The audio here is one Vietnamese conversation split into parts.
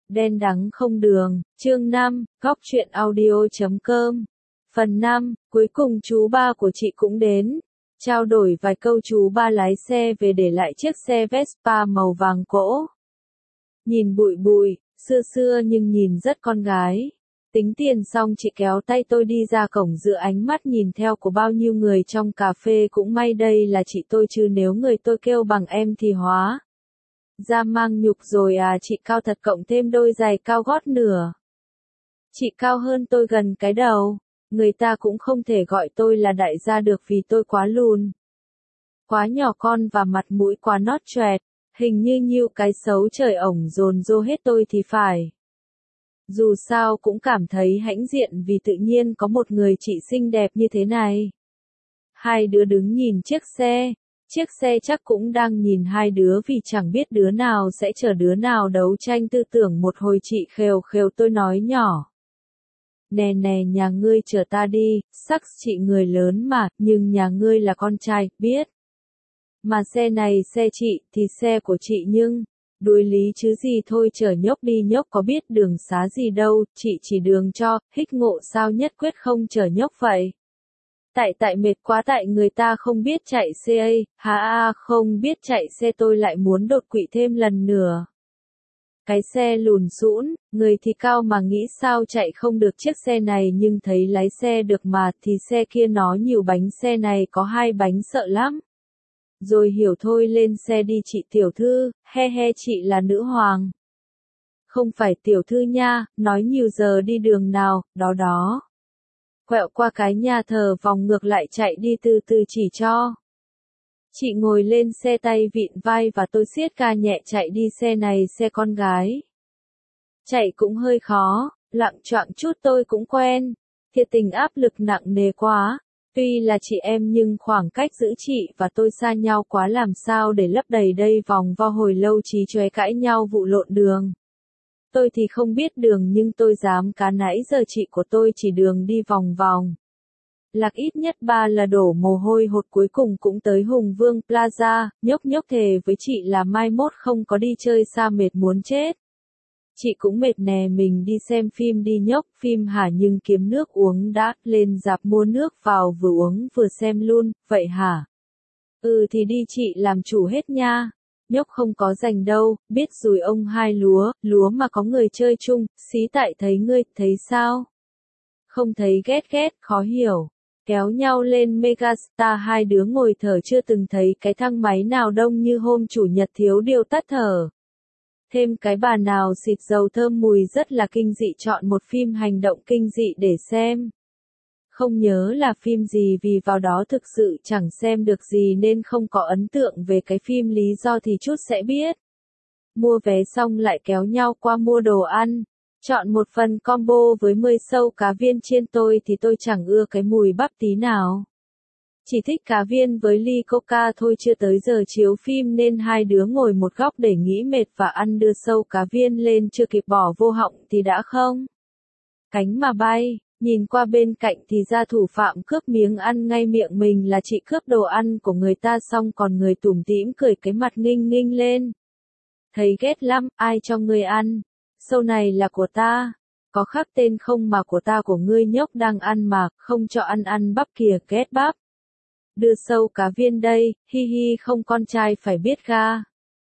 Đen đắng không đường, chương 5, góc truyện audio.com. Phần 5, cuối cùng chú ba của chị cũng đến. Trao đổi vài câu chú ba lái xe về để lại chiếc xe Vespa màu vàng cỗ. Nhìn bụi bụi, xưa xưa nhưng nhìn rất con gái. Tính tiền xong chị kéo tay tôi đi ra cổng giữa ánh mắt nhìn theo của bao nhiêu người trong cà phê, cũng may đây là chị tôi chứ nếu người tôi kêu bằng em thì hóa ra mang nhục rồi à. Chị cao thật, cộng thêm đôi giày cao gót nửa. Chị cao hơn tôi gần cái đầu. Người ta cũng không thể gọi tôi là đại gia được vì tôi quá lùn, quá nhỏ con và mặt mũi quá nót choẹt. Hình như nhiêu cái xấu trời ổng dồn dô hết tôi thì phải. Dù sao cũng cảm thấy hãnh diện vì tự nhiên có một người chị xinh đẹp như thế này. Hai đứa đứng nhìn chiếc xe chắc cũng đang nhìn hai đứa vì chẳng biết đứa nào sẽ chở đứa nào, đấu tranh tư tưởng một hồi. Chị khều khều tôi nói nhỏ. Nè nè, nhà ngươi chở ta đi, sắc chị người lớn mà, nhưng nhà ngươi là con trai, biết. Mà xe này xe chị thì xe của chị nhưng, đuối lý chứ gì, thôi chở nhóc đi, nhóc có biết đường xá gì đâu, chị chỉ đường cho, hích ngộ sao nhất quyết không chở nhóc vậy. Tại mệt quá, tại người ta không biết chạy xe, không biết chạy xe tôi lại muốn đột quỵ thêm lần nữa. Cái xe lùn xũn, người thì cao mà nghĩ sao chạy không được chiếc xe này, nhưng thấy lái xe được mà, thì xe kia nó nhiều bánh, xe này có 2 bánh sợ lắm. Rồi hiểu thôi, lên xe đi chị tiểu thư, he he, chị là nữ hoàng. Không phải tiểu thư nha, nói nhiều giờ đi đường nào, đó. Quẹo qua cái nhà thờ vòng ngược lại chạy đi từ từ chỉ cho. Chị ngồi lên xe tay vịn vai và tôi siết ca nhẹ chạy đi. Xe này xe con gái. Chạy cũng hơi khó, lạng choạng chút tôi cũng quen. Thiệt tình áp lực nặng nề quá. Tuy là chị em nhưng khoảng cách giữa chị và tôi xa nhau quá, làm sao để lấp đầy đây. Vòng vo hồi lâu chí chóe cãi nhau vụ lộn đường. Tôi thì không biết đường nhưng tôi dám cá nãy giờ chị của tôi chỉ đường đi vòng vòng. Lạc ít nhất 3 là đổ mồ hôi hột, cuối cùng cũng tới Hùng Vương Plaza. Nhóc thề với chị là mai mốt không có đi chơi xa mệt muốn chết. Chị cũng mệt nè, mình đi xem phim đi nhóc. Phim hả? Nhưng kiếm nước uống đã, lên rạp mua nước vào vừa uống vừa xem luôn, vậy hả? Ừ thì đi, chị làm chủ hết nha. Nhóc không có rành đâu, biết rồi ông hai lúa mà có người chơi chung, xí tại thấy ngươi, thấy sao? Không thấy ghét, khó hiểu. Kéo nhau lên Megastar, hai đứa ngồi thở, chưa từng thấy cái thang máy nào đông như hôm chủ nhật, thiếu điều tắt thở. Thêm cái bà nào xịt dầu thơm mùi rất là kinh dị. Chọn một phim hành động kinh dị để xem. Không nhớ là phim gì vì vào đó thực sự chẳng xem được gì nên không có ấn tượng về cái phim, lý do thì chút sẽ biết. Mua vé xong lại kéo nhau qua mua đồ ăn. Chọn một phần combo với 10 sâu cá viên chiên. Tôi thì tôi chẳng ưa cái mùi bắp tí nào. Chỉ thích cá viên với ly coca thôi. Chưa tới giờ chiếu phim nên hai đứa ngồi một góc để nghỉ mệt và ăn, đưa sâu cá viên lên chưa kịp bỏ vô họng thì đã không cánh mà bay. Nhìn qua bên cạnh thì ra thủ phạm cướp miếng ăn ngay miệng mình là chị cướp đồ ăn của người ta, xong còn người tủm tỉm cười cái mặt nghinh lên. Thấy ghét lắm, ai cho ngươi ăn? Sâu này là của ta. Có khắc tên không mà của ta của ngươi, nhóc đang ăn mà, không cho ăn bắp kìa, ghét bắp. Đưa sâu cá viên đây, hi hi, không con trai phải biết ga.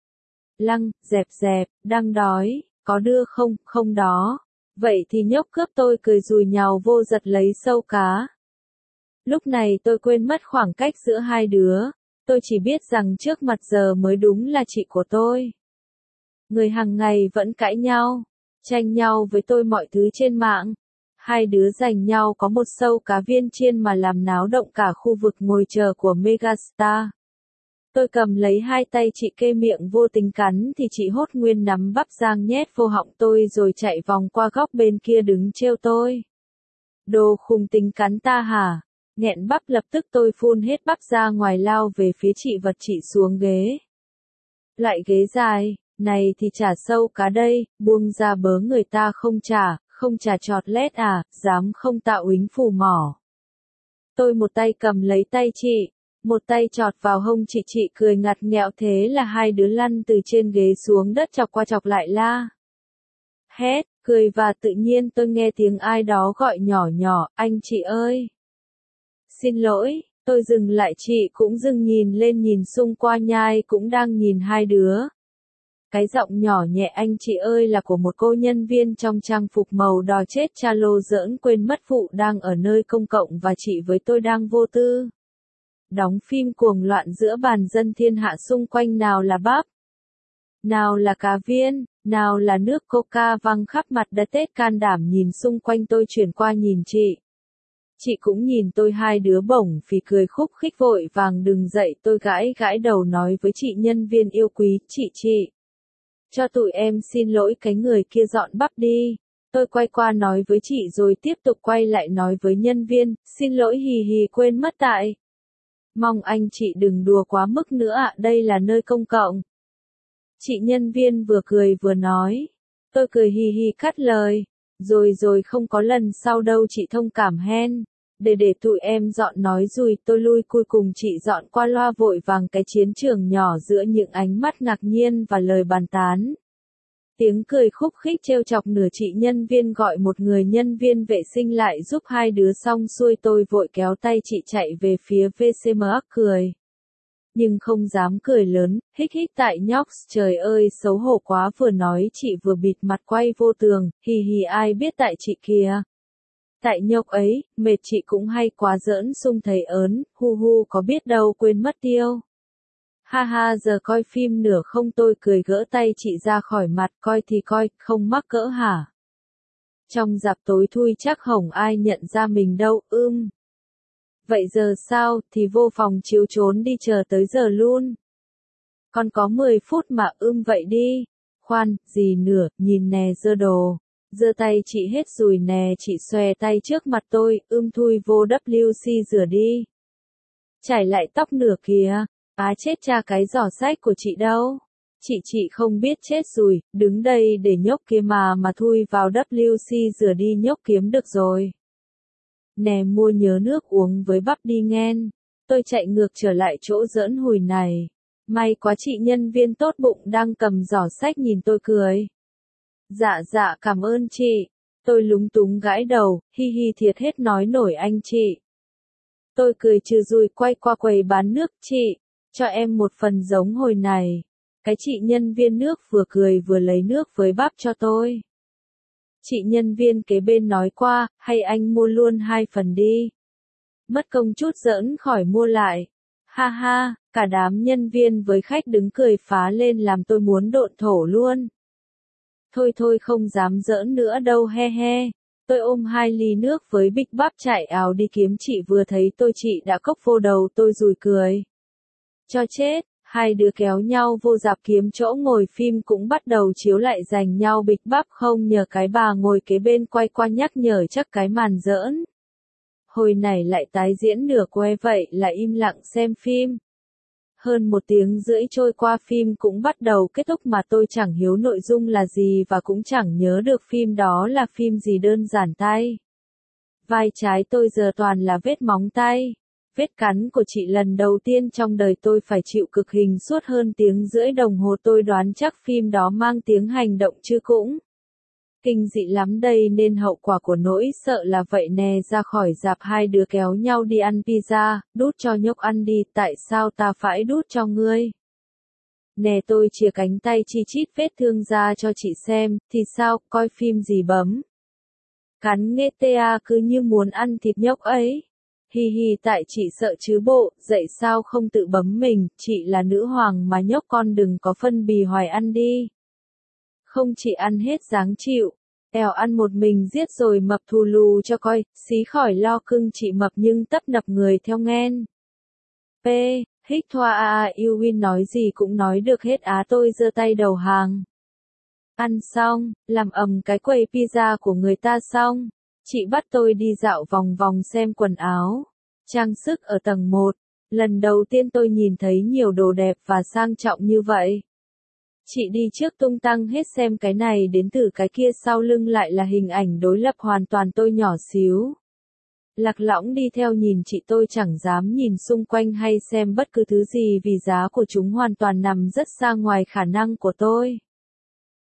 Lăng, dẹp, đang đói, có đưa không, không đó. Vậy thì nhóc cướp, tôi cười rùi nhào vô giật lấy sâu cá. Lúc này tôi quên mất khoảng cách giữa hai đứa. Tôi chỉ biết rằng trước mặt giờ mới đúng là chị của tôi. Người hàng ngày vẫn cãi nhau, tranh nhau với tôi mọi thứ trên mạng. Hai đứa giành nhau có một sâu cá viên chiên mà làm náo động cả khu vực ngồi chờ của Megastar. Tôi cầm lấy hai tay chị, kê miệng vô tính cắn thì chị hốt nguyên nắm bắp rang nhét vô họng tôi rồi chạy vòng qua góc bên kia đứng trêu tôi. Đồ khùng, tính cắn ta hả? Nghẹn bắp, lập tức tôi phun hết bắp ra ngoài, lao về phía chị, vật chị xuống ghế. Lại ghế dài, này thì trả sâu cá đây, buông ra bớ người ta không trả chọt lét à, dám không tạo úy phù mỏ. Tôi một tay cầm lấy tay chị, một tay chọt vào hông chị cười ngặt nghẹo, thế là hai đứa lăn từ trên ghế xuống đất, chọc qua chọc lại la. hét, cười và tự nhiên tôi nghe tiếng ai đó gọi nhỏ nhỏ, anh chị ơi. Xin lỗi, tôi dừng lại, chị cũng dừng nhìn lên nhìn xung qua nhai cũng đang nhìn hai đứa. Cái giọng nhỏ nhẹ anh chị ơi là của một cô nhân viên trong trang phục màu đỏ chết cha lô giỡn quên mất vụ đang ở nơi công cộng và chị với tôi đang vô tư. Đóng phim cuồng loạn giữa bàn dân thiên hạ xung quanh nào là bắp, nào là cá viên, nào là nước coca văng khắp mặt đất tết can đảm nhìn xung quanh tôi chuyển qua nhìn chị. Chị cũng nhìn tôi hai đứa bổng phì cười khúc khích vội vàng đứng dậy tôi gãi gãi đầu nói với chị nhân viên yêu quý, chị. Cho tụi em xin lỗi cái người kia dọn bắp đi. Tôi quay qua nói với chị rồi tiếp tục quay lại nói với nhân viên, xin lỗi hì hì quên mất tại. Mong anh chị đừng đùa quá mức nữa ạ, đây là nơi công cộng. Chị nhân viên vừa cười vừa nói. Tôi cười hì hì cắt lời. Rồi không có lần sau đâu chị thông cảm hen. Để tụi em dọn nói rồi tôi lui cuối cùng chị dọn qua loa vội vàng cái chiến trường nhỏ giữa những ánh mắt ngạc nhiên và lời bàn tán. Tiếng cười khúc khích trêu chọc nửa chị nhân viên gọi một người nhân viên vệ sinh lại giúp hai đứa xong xuôi tôi vội kéo tay chị chạy về phía WC cười. Nhưng không dám cười lớn, hích tại nhóc, trời ơi xấu hổ quá vừa nói chị vừa bịt mặt quay vô tường, hì hì ai biết tại chị kìa. Tại nhóc ấy, mệt chị cũng hay quá giỡn sung thấy ớn, hu có biết đâu quên mất tiêu. Ha ha giờ coi phim nửa không tôi cười gỡ tay chị ra khỏi mặt coi thì coi, không mắc cỡ hả. Trong rạp tối thui chắc hổng ai nhận ra mình đâu, Vậy giờ sao, thì vô phòng chiếu trốn đi chờ tới giờ luôn. Còn có 10 phút mà vậy đi. Khoan, gì nữa, nhìn nè giơ đồ. Giơ tay chị hết rồi nè chị xòe tay trước mặt tôi, thui vô WC rửa đi. Chải lại tóc nửa kìa, chết cha cái giỏ sách của chị đâu. Chị không biết chết rồi, đứng đây để nhóc kia mà thui vào WC rửa đi nhóc kiếm được rồi. Nè mua nhớ nước uống với bắp đi nghen. Tôi chạy ngược trở lại chỗ giỡn hùi này. May quá chị nhân viên tốt bụng đang cầm giỏ sách nhìn tôi cười. Dạ cảm ơn chị. Tôi lúng túng gãi đầu, hi hi thiệt hết nói nổi anh chị. Tôi cười trừ rồi quay qua quầy bán nước, chị, cho em một phần giống hồi này. Cái chị nhân viên nước vừa cười vừa lấy nước với bắp cho tôi. Chị nhân viên kế bên nói qua, hay anh mua luôn 2 phần đi. Mất công chút giỡn khỏi mua lại. Ha ha, cả đám nhân viên với khách đứng cười phá lên làm tôi muốn độn thổ luôn. Thôi không dám giỡn nữa đâu he he. Tôi ôm 2 ly nước với bịch bắp chạy ào đi kiếm chị vừa thấy tôi chị đã cốc vô đầu tôi rùi cười. Cho chết, hai đứa kéo nhau vô rạp kiếm chỗ ngồi phim cũng bắt đầu chiếu lại giành nhau bịch bắp không nhờ cái bà ngồi kế bên quay qua nhắc nhở chắc cái màn giỡn. Hồi này lại tái diễn nửa que vậy là im lặng xem phim. Hơn 1 tiếng rưỡi trôi qua phim cũng bắt đầu kết thúc mà tôi chẳng hiếu nội dung là gì và cũng chẳng nhớ được phim đó là phim gì đơn giản tay. Vai trái tôi giờ toàn là vết móng tay. Vết cắn của chị lần đầu tiên trong đời tôi phải chịu cực hình suốt hơn tiếng rưỡi đồng hồ tôi đoán chắc phim đó mang tiếng hành động chứ cũng. Kinh dị lắm đây nên hậu quả của nỗi sợ là vậy nè ra khỏi rạp hai đứa kéo nhau đi ăn pizza, đút cho nhóc ăn đi, tại sao ta phải đút cho ngươi? Nè tôi chìa cánh tay chi chít vết thương ra cho chị xem, thì sao, coi phim gì bấm? Cắn nghe ta cứ như muốn ăn thịt nhóc ấy. Hi hi tại chị sợ chứ bộ, dậy sao không tự bấm mình, chị là nữ hoàng mà nhóc con đừng có phân bì hoài ăn đi. Không chị ăn hết dáng chịu. Èo ăn một mình giết rồi mập thù lù cho coi, xí khỏi lo cưng chị mập nhưng tấp nập người theo nghen. P. Hích thoa yêu win nói gì cũng nói được hết tôi giơ tay đầu hàng. Ăn xong, làm ầm cái quầy pizza của người ta xong. Chị bắt tôi đi dạo vòng vòng xem quần áo, trang sức ở tầng 1. Lần đầu tiên tôi nhìn thấy nhiều đồ đẹp và sang trọng như vậy. Chị đi trước tung tăng hết xem cái này đến từ cái kia sau lưng lại là hình ảnh đối lập hoàn toàn tôi nhỏ xíu. Lạc lõng đi theo nhìn chị tôi chẳng dám nhìn xung quanh hay xem bất cứ thứ gì vì giá của chúng hoàn toàn nằm rất xa ngoài khả năng của tôi.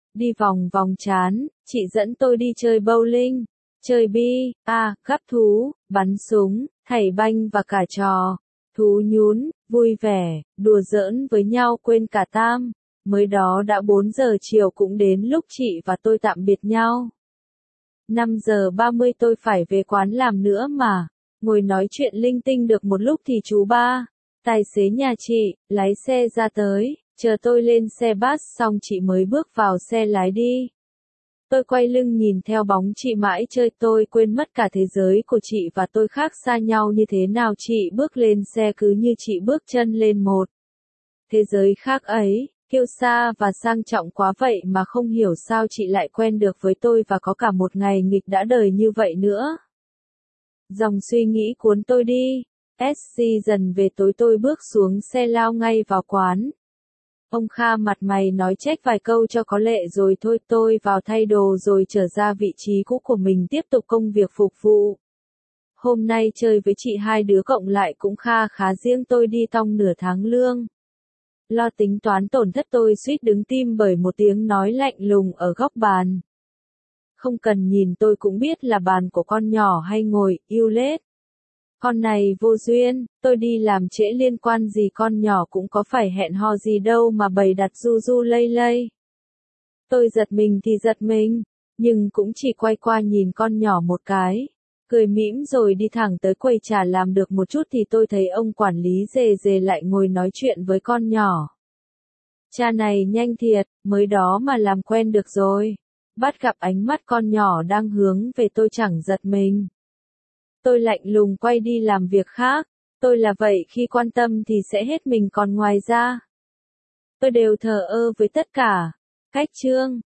đi vòng vòng trán, chị dẫn tôi đi chơi bowling, chơi bi, gắp thú, bắn súng, thảy banh và cả trò thú nhún, vui vẻ, đùa giỡn với nhau quên cả tam. Mới đó đã 4 giờ chiều cũng đến lúc chị và tôi tạm biệt nhau. 5 giờ 30 tôi phải về quán làm nữa mà. Ngồi nói chuyện linh tinh được một lúc thì chú ba, tài xế nhà chị, lái xe ra tới, chờ tôi lên xe bus xong chị mới bước vào xe lái đi. Tôi quay lưng nhìn theo bóng chị mãi chơi, tôi quên mất cả thế giới của chị và tôi khác xa nhau như thế nào. Chị bước lên xe cứ như chị bước chân lên một thế giới khác ấy, kiêu sa và sang trọng quá vậy mà không hiểu sao chị lại quen được với tôi và có cả một ngày nghịch đã đời như vậy nữa. Dòng suy nghĩ cuốn tôi đi. SC dần về tối tôi bước xuống xe lao ngay vào quán. Ông Kha mặt mày nói trách vài câu cho có lệ rồi thôi, tôi vào thay đồ rồi trở ra vị trí cũ của mình tiếp tục công việc phục vụ. Hôm nay chơi với chị hai đứa cộng lại cũng kha khá, riêng tôi đi tong nửa tháng lương. Lo tính toán tổn thất tôi suýt đứng tim bởi một tiếng nói lạnh lùng ở góc bàn. Không cần nhìn tôi cũng biết là bàn của con nhỏ hay ngồi, yêu lết. Con này vô duyên, tôi đi làm trễ liên quan gì con nhỏ cũng có phải hẹn hò gì đâu mà bày đặt du du lây lây. Tôi giật mình thì giật mình, nhưng cũng chỉ quay qua nhìn con nhỏ một cái, cười mỉm rồi đi thẳng tới quầy trà. Làm được một chút thì tôi thấy ông quản lý rề rề lại ngồi nói chuyện với con nhỏ. Cha này nhanh thiệt, mới đó mà làm quen được rồi. Bắt gặp ánh mắt con nhỏ đang hướng về tôi chẳng giật mình. Tôi lạnh lùng quay đi làm việc khác. Tôi là vậy, khi quan tâm thì sẽ hết mình, còn ngoài ra tôi đều thờ ơ với tất cả. Cách chương